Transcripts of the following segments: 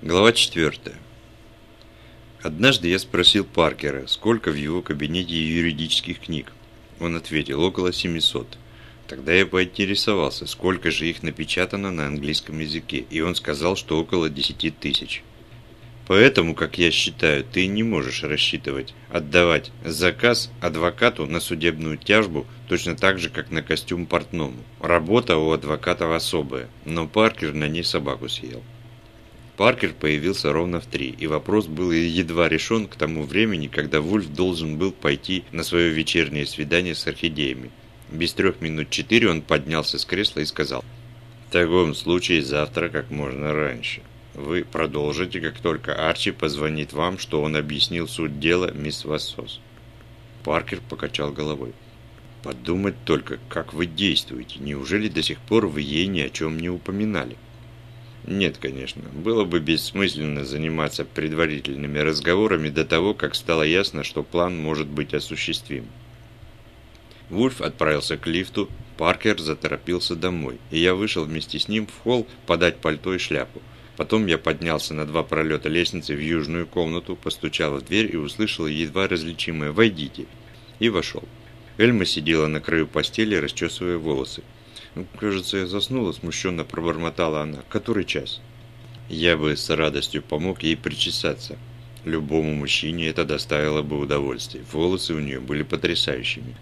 Глава 4. Однажды я спросил Паркера, сколько в его кабинете юридических книг. Он ответил, около 700. Тогда я поинтересовался, сколько же их напечатано на английском языке, и он сказал, что около 10 тысяч. Поэтому, как я считаю, ты не можешь рассчитывать отдавать заказ адвокату на судебную тяжбу точно так же, как на костюм портному. Работа у адвокатов особая, но Паркер на ней собаку съел. Паркер появился ровно в 3, и вопрос был едва решен к тому времени, когда Вульф должен был пойти на свое вечернее свидание с орхидеями. Без 3 минут 4 он поднялся с кресла и сказал: «В таком случае завтра как можно раньше. Вы продолжите, как только Арчи позвонит вам, что он объяснил суть дела мисс Вассос». Паркер покачал головой. «Подумать только, как вы действуете. Неужели до сих пор вы ей ни о чем не упоминали?» Нет, конечно. Было бы бессмысленно заниматься предварительными разговорами до того, как стало ясно, что план может быть осуществим. Вульф отправился к лифту, Паркер заторопился домой, и я вышел вместе с ним в холл подать пальто и шляпу. Потом я поднялся на 2 пролета лестницы в южную комнату, постучал в дверь и услышал едва различимое «Войдите!» и вошел. Эльма сидела на краю постели, расчесывая волосы. «Кажется, я заснула», — смущенно пробормотала она. «Который час?» Я бы с радостью помог ей причесаться. Любому мужчине это доставило бы удовольствие. Волосы у нее были потрясающими.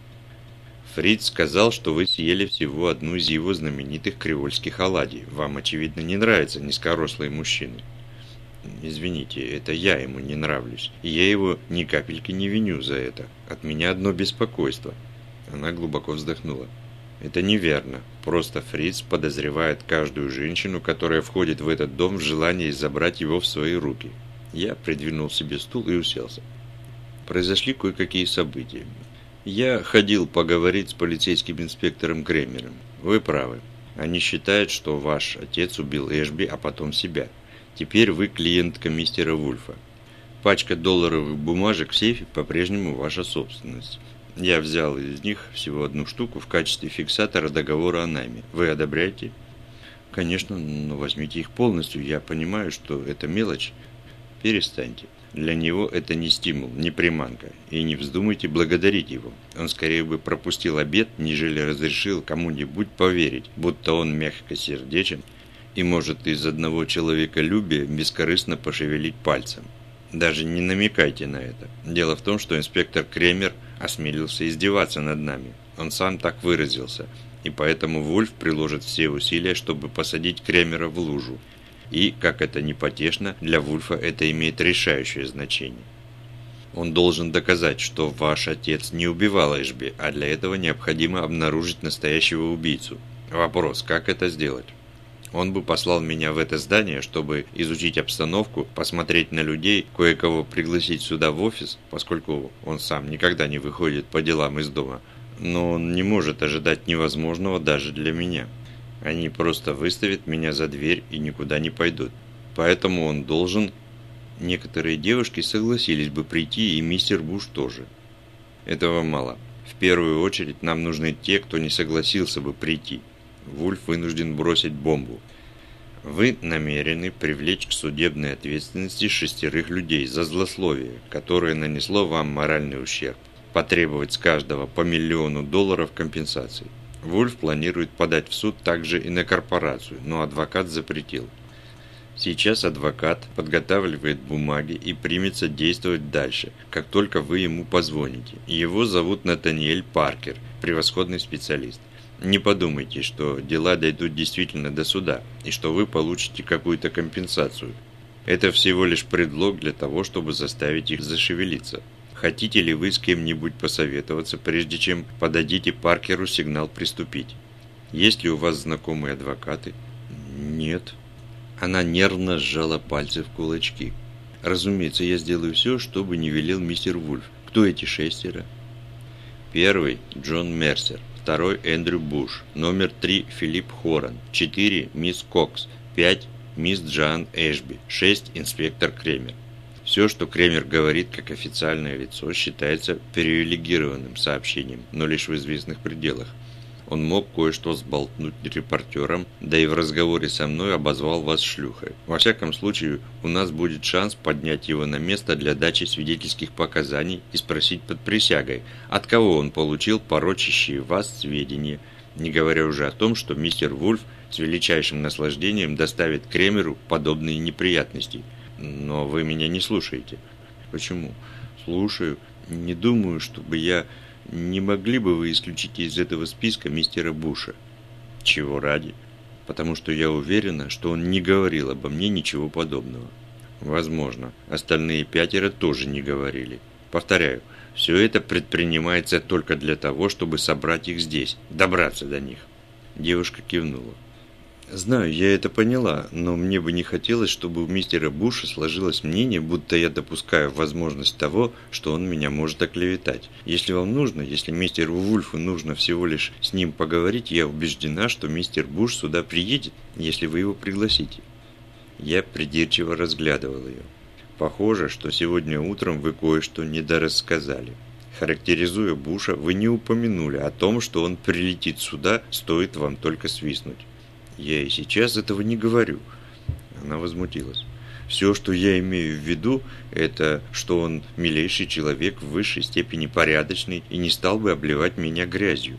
«Фриц сказал, что вы съели всего одну из его знаменитых креольских оладий. Вам, очевидно, не нравятся низкорослые мужчины». «Извините, это я ему не нравлюсь. И я его ни капельки не виню за это. От меня одно беспокойство». Она глубоко вздохнула. «Это неверно. Просто Фриц подозревает каждую женщину, которая входит в этот дом, в желании забрать его в свои руки». Я придвинул себе стул и уселся. Произошли кое-какие события. Я ходил поговорить с полицейским инспектором Кремером. Вы правы. Они считают, что ваш отец убил Эшби, а потом себя. Теперь вы клиентка мистера Вульфа. Пачка долларовых бумажек в сейфе по-прежнему ваша собственность. Я взял из них всего 1 штуку в качестве фиксатора договора о найме. Вы одобряете? Конечно, но возьмите их полностью. Я понимаю, что это мелочь. Перестаньте. Для него это не стимул, не приманка. И не вздумайте благодарить его. Он скорее бы пропустил обед, нежели разрешил кому-нибудь поверить, будто он мягкосердечен и может из одного человеколюбия бескорыстно пошевелить пальцем. Даже не намекайте на это. Дело в том, что инспектор Кремер осмелился издеваться над нами. Он сам так выразился. И поэтому Вульф приложит все усилия, чтобы посадить Кремера в лужу. И, как это ни потешно, для Вульфа это имеет решающее значение. Он должен доказать, что ваш отец не убивал Эшби, а для этого необходимо обнаружить настоящего убийцу. Вопрос, как это сделать? Он бы послал меня в это здание, чтобы изучить обстановку, посмотреть на людей, кое-кого пригласить сюда в офис, поскольку он сам никогда не выходит по делам из дома. Но он не может ожидать невозможного даже для меня. Они просто выставят меня за дверь и никуда не пойдут. Поэтому он должен... Некоторые девушки согласились бы прийти, и мистер Буш тоже. Этого мало. В первую очередь нам нужны те, кто не согласился бы прийти. Вульф вынужден бросить бомбу. Вы намерены привлечь к судебной ответственности 6 людей за злословие, которое нанесло вам моральный ущерб, потребовать с каждого по $1 миллион компенсации. Вульф планирует подать в суд также и на корпорацию, но адвокат запретил. Сейчас адвокат подготавливает бумаги и примется действовать дальше, как только вы ему позвоните. Его зовут Натаниэль Паркер, превосходный специалист. Не подумайте, что дела дойдут действительно до суда, и что вы получите какую-то компенсацию. Это всего лишь предлог для того, чтобы заставить их зашевелиться. Хотите ли вы с кем-нибудь посоветоваться, прежде чем подадите Паркеру сигнал приступить? Есть ли у вас знакомые адвокаты? Нет. Она нервно сжала пальцы в кулачки. Разумеется, я сделаю все, чтобы не велел мистер Вульф. Кто эти 6? Первый – Джон Мерсер. 2 – Эндрю Буш. Номер 3 – Филипп Хоран. 4 – мисс Кокс. 5 – мисс Джоан Эшби. 6 – инспектор Кремер. Все, что Кремер говорит как официальное лицо, считается привилегированным сообщением, но лишь в известных пределах. Он мог кое-что сболтнуть репортерам, да и в разговоре со мной обозвал вас шлюхой. Во всяком случае, у нас будет шанс поднять его на место для дачи свидетельских показаний и спросить под присягой, от кого он получил порочащие вас сведения, не говоря уже о том, что мистер Вульф с величайшим наслаждением доставит Кремеру подобные неприятности. Но вы меня не слушаете. Почему? Слушаю. Не думаю, чтобы я... Не могли бы вы исключить из этого списка мистера Буша? Чего ради? Потому что я уверена, что он не говорил обо мне ничего подобного. Возможно, остальные 5 тоже не говорили. Повторяю, все это предпринимается только для того, чтобы собрать их здесь, добраться до них. Девушка кивнула. Знаю, я это поняла, но мне бы не хотелось, чтобы у мистера Буша сложилось мнение, будто я допускаю возможность того, что он меня может оклеветать. Если вам нужно, если мистеру Вульфу нужно всего лишь с ним поговорить, я убеждена, что мистер Буш сюда приедет, если вы его пригласите. Я придирчиво разглядывал ее. Похоже, что сегодня утром вы кое-что недорассказали. Характеризуя Буша, вы не упомянули о том, что он прилетит сюда, стоит вам только свистнуть. Я и сейчас этого не говорю. Она возмутилась. Все, что я имею в виду, это, что он милейший человек, в высшей степени порядочный и не стал бы обливать меня грязью.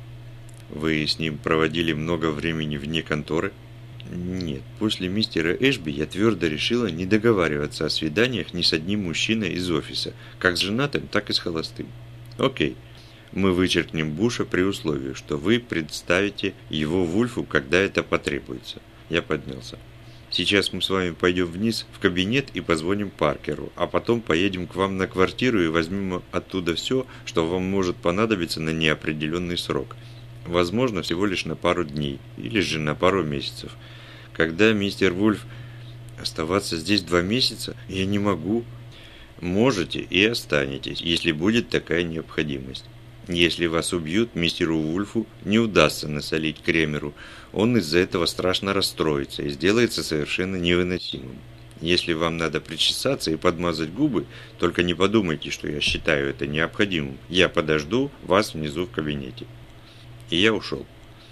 Вы с ним проводили много времени вне конторы? Нет, после мистера Эшби я твердо решила не договариваться о свиданиях ни с одним мужчиной из офиса, как с женатым, так и с холостым. Окей. Мы вычеркнем Буша при условии, что вы представите его Вульфу, когда это потребуется. Я поднялся. Сейчас мы с вами пойдем вниз в кабинет и позвоним Паркеру, а потом поедем к вам на квартиру и возьмем оттуда все, что вам может понадобиться на неопределенный срок. Возможно, всего лишь на пару дней, или же на пару месяцев. Когда мистер Вульф... Оставаться здесь 2 месяца? Я не могу. Можете и останетесь, если будет такая необходимость. Если вас убьют, мистеру Вульфу не удастся насолить Кремеру. Он из-за этого страшно расстроится и сделается совершенно невыносимым. Если вам надо причесаться и подмазать губы, только не подумайте, что я считаю это необходимым. Я подожду вас внизу в кабинете. И я ушел.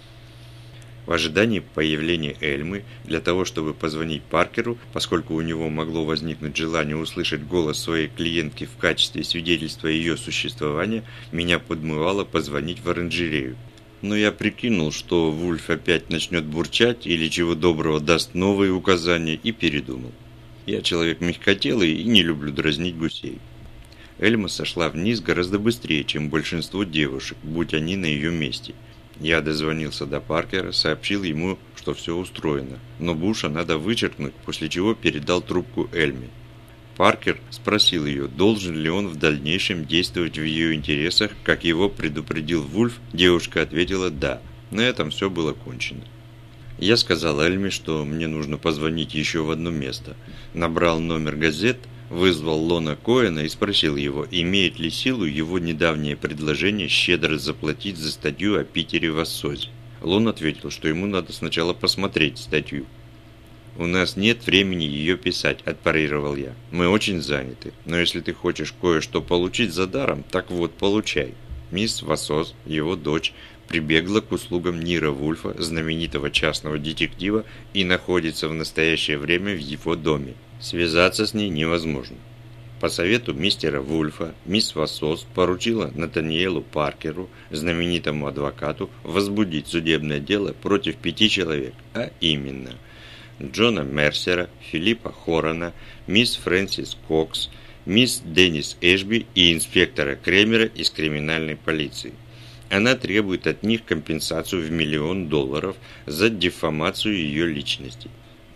В ожидании появления Эльмы, для того, чтобы позвонить Паркеру, поскольку у него могло возникнуть желание услышать голос своей клиентки в качестве свидетельства ее существования, меня подмывало позвонить в оранжерею. Но я прикинул, что Вульф опять начнет бурчать или чего доброго даст новые указания, и передумал. Я человек мягкотелый и не люблю дразнить гусей. Эльма сошла вниз гораздо быстрее, чем большинство девушек, будь они на ее месте. Я дозвонился до Паркера, сообщил ему, что все устроено, но Буша надо вычеркнуть, после чего передал трубку Эльме. Паркер спросил ее, должен ли он в дальнейшем действовать в ее интересах, как его предупредил Вульф. Девушка ответила «да». На этом все было кончено. Я сказал Эльме, что мне нужно позвонить еще в одно место. Набрал номер газет, вызвал Лона Коэна и спросил его, имеет ли силу его недавнее предложение щедро заплатить за статью о Питере в Ассозе. Лон ответил, что ему надо сначала посмотреть статью. «У нас нет времени ее писать», – отпарировал я. «Мы очень заняты, но если ты хочешь кое-что получить за даром, так вот, получай». Мисс Вассоз, его дочь, прибегла к услугам Нира Вульфа, знаменитого частного детектива, и находится в настоящее время в его доме. Связаться с ней невозможно. По совету мистера Вульфа, мисс Вассоз поручила Натаниэлу Паркеру, знаменитому адвокату, возбудить судебное дело против 5 человек, а именно Джона Мерсера, Филиппа Хорана, мисс Фрэнсис Кокс, мисс Деннис Эшби и инспектора Кремера из криминальной полиции. Она требует от них компенсацию в $1 миллион за дефамацию ее личности.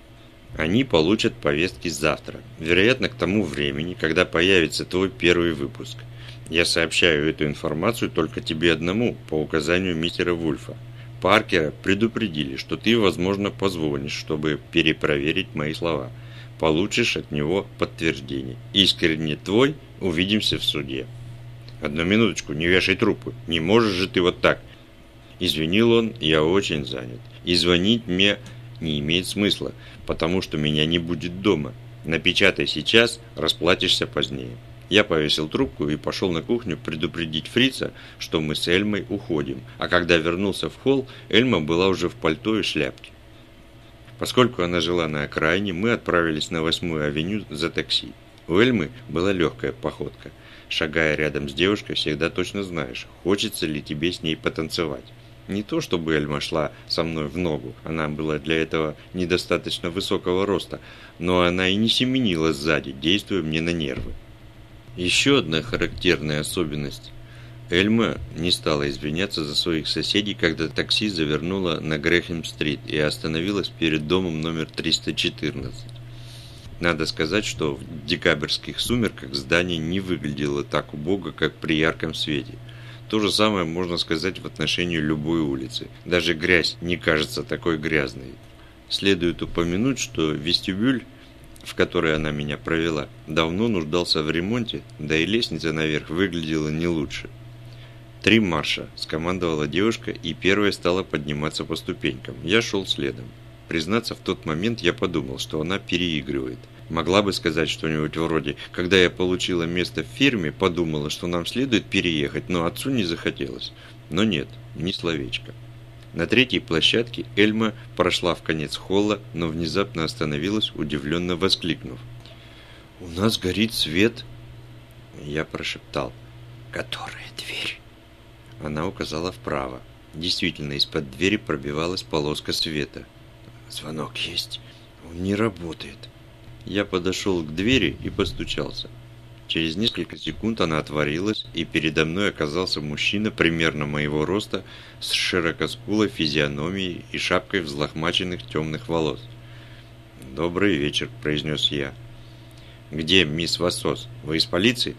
Они получат повестки завтра, вероятно, к тому времени, когда появится твой первый выпуск. Я сообщаю эту информацию только тебе одному, по указанию мистера Вульфа. Паркера предупредили, что ты, возможно, позвонишь, чтобы перепроверить мои слова. Получишь от него подтверждение. Искренне твой, увидимся в суде. Одну минуточку, не вешай трубку. Не можешь же ты вот так. Извинил он, я очень занят. И звонить мне не имеет смысла, потому что меня не будет дома. Напечатай сейчас, расплатишься позднее. Я повесил трубку и пошел на кухню предупредить Фрица, что мы с Эльмой уходим. А когда вернулся в холл, Эльма была уже в пальто и шляпке. Поскольку она жила на окраине, мы отправились на 8-ю авеню за такси. У Эльмы была легкая походка. Шагая рядом с девушкой, всегда точно знаешь, хочется ли тебе с ней потанцевать. Не то, чтобы Эльма шла со мной в ногу, она была для этого недостаточно высокого роста, но она и не семенила сзади, действуя мне на нервы. Еще одна характерная особенность. Эльма не стала извиняться за своих соседей, когда такси завернуло на Грэхэм-стрит и остановилось перед домом номер 314. Надо сказать, что в декабрьских сумерках здание не выглядело так убого, как при ярком свете. То же самое можно сказать в отношении любой улицы. Даже грязь не кажется такой грязной. Следует упомянуть, что вестибюль, в который она меня провела, давно нуждался в ремонте, да и лестница наверх выглядела не лучше. 3 марша, скомандовала девушка, и первая стала подниматься по ступенькам. Я шел следом. Признаться, в тот момент я подумал, что она переигрывает. Могла бы сказать что-нибудь вроде: когда я получила место в фирме, подумала, что нам следует переехать, но отцу не захотелось. Но нет, ни словечко. На 3-й площадке Эльма прошла в конец холла, но внезапно остановилась, удивленно воскликнув: «У нас горит свет!» Я прошептал: «Которая дверь?» Она указала вправо. Действительно, из-под двери пробивалась полоска света. «Звонок есть. Он не работает». Я подошел к двери и постучался. Через несколько секунд она отворилась, и передо мной оказался мужчина примерно моего роста с широкоскулой физиономией и шапкой взлохмаченных темных волос. «Добрый вечер», – произнес я. «Где мисс Вассос? Вы из полиции?»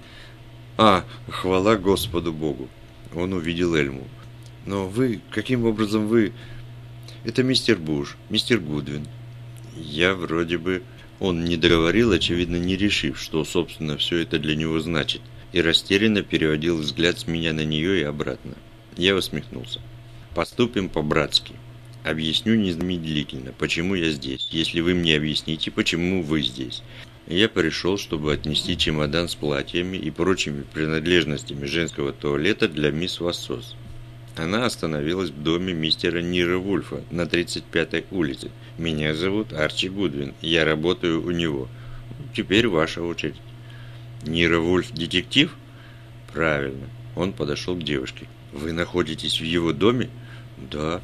Хвала Господу Богу!» Он увидел Эльму. «Но вы, каким образом вы...» «Это мистер Буш, мистер Гудвин». Я вроде бы... Он не договорил, очевидно, не решив, что, собственно, все это для него значит, и растерянно переводил взгляд с меня на нее и обратно. Я усмехнулся. «Поступим по-братски. Объясню незамедлительно, почему я здесь, если вы мне объясните, почему вы здесь». Я пришел, чтобы отнести чемодан с платьями и прочими принадлежностями женского туалета для мисс Вассос. Она остановилась в доме мистера Нира Вульфа на 35-й улице. «Меня зовут Арчи Гудвин, я работаю у него. Теперь ваша очередь». «Нира Вульф детектив?» «Правильно». Он подошел к девушке. «Вы находитесь в его доме?» «Да».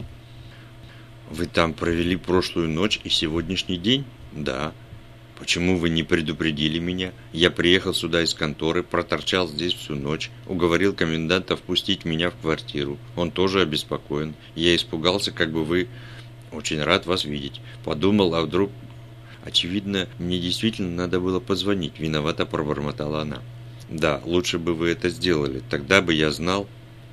«Вы там провели прошлую ночь и сегодняшний день?» «Да». «Почему вы не предупредили меня? Я приехал сюда из конторы, проторчал здесь всю ночь, уговорил коменданта впустить меня в квартиру. Он тоже обеспокоен. Я испугался, как бы вы... Очень рад вас видеть. Подумал, а вдруг...» «Очевидно, мне действительно надо было позвонить», — виновато пробормотала она. «Да, лучше бы вы это сделали. Тогда бы я знал...»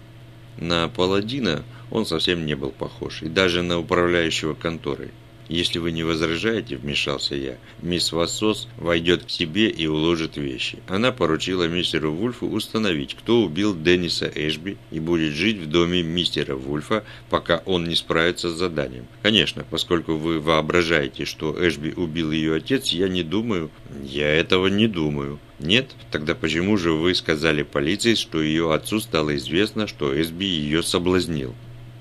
На паладина он совсем не был похож, и даже на управляющего конторой. «Если вы не возражаете, — вмешался я, — мисс Вассос войдет к себе и уложит вещи. Она поручила мистеру Вульфу установить, кто убил Денниса Эшби, и будет жить в доме мистера Вульфа, пока он не справится с заданием. Конечно, поскольку вы воображаете, что Эшби убил ее отец, я не думаю...» «Я этого не думаю». «Нет? Тогда почему же вы сказали полиции, что ее отцу стало известно, что Эшби ее соблазнил?»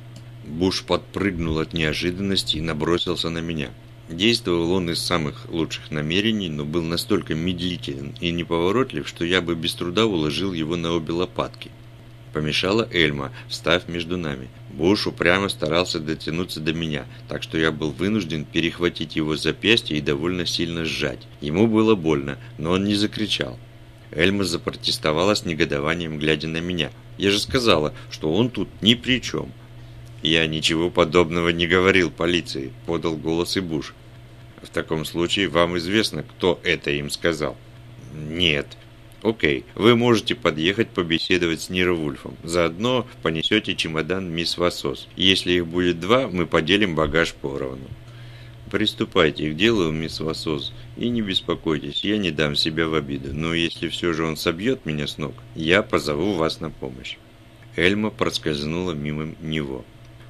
Буш подпрыгнул от неожиданности и набросился на меня. Действовал он из самых лучших намерений, но был настолько медлителен и неповоротлив, что я бы без труда уложил его на обе лопатки. Помешала Эльма, встав между нами. Буш упрямо старался дотянуться до меня, так что я был вынужден перехватить его запястье и довольно сильно сжать. Ему было больно, но он не закричал. Эльма запротестовала с негодованием, глядя на меня. «Я же сказала, что он тут ни при чем». «Я ничего подобного не говорил полиции», – подал голос и Буш. «В таком случае вам известно, кто это им сказал?» «Нет». «Окей, вы можете подъехать побеседовать с Ниро Вульфом. Заодно понесете чемодан мисс Вассос. Если их будет 2, мы поделим багаж поровну». «Приступайте к делу, мисс Вассос, и не беспокойтесь, я не дам себя в обиду. Но если все же он собьет меня с ног, я позову вас на помощь». Эльма проскользнула мимо него.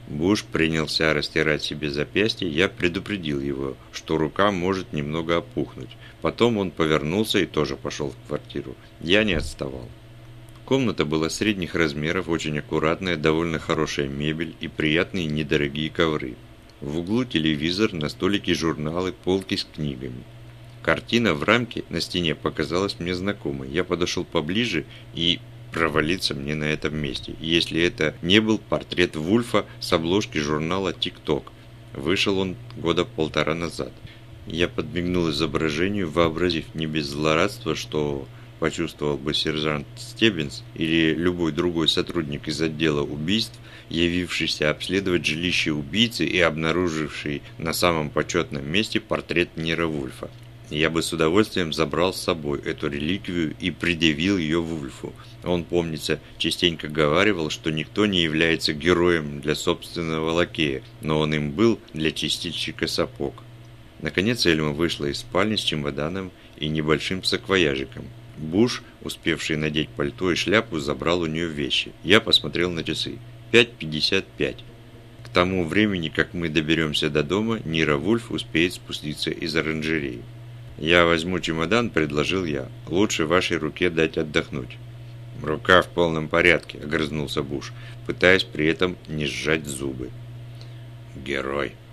Буш принялся растирать себе запястье, я предупредил его, что рука может немного опухнуть. Потом он повернулся и тоже пошел в квартиру. Я не отставал. Комната была средних размеров, очень аккуратная, довольно хорошая мебель и приятные недорогие ковры. В углу телевизор, на столике журналы, полки с книгами. Картина в рамке на стене показалась мне знакомой. Я подошел поближе и провалиться мне на этом месте. Если это не был портрет Вульфа с обложки журнала «Тик-Ток». Вышел он года 1,5 назад. Я подмигнул изображению, вообразив не без злорадства, что почувствовал бы сержант Стеббинс или любой другой сотрудник из отдела убийств, явившийся обследовать жилище убийцы и обнаруживший на самом почетном месте портрет Нира Вульфа. Я бы с удовольствием забрал с собой эту реликвию и предъявил ее Вульфу. Он, помнится, частенько говаривал, что никто не является героем для собственного лакея, но он им был для чистильщика сапог. Наконец Эльма вышла из спальни с чемоданом и небольшим саквояжиком. Буш, успевший надеть пальто и шляпу, забрал у нее вещи. Я посмотрел на часы. 5:55. К тому времени, как мы доберемся до дома, Нира Вульф успеет спуститься из оранжереи. «Я возьму чемодан», – предложил я. «Лучше вашей руке дать отдохнуть». «Рука в полном порядке», – огрызнулся Буш, пытаясь при этом не сжать зубы. «Герой».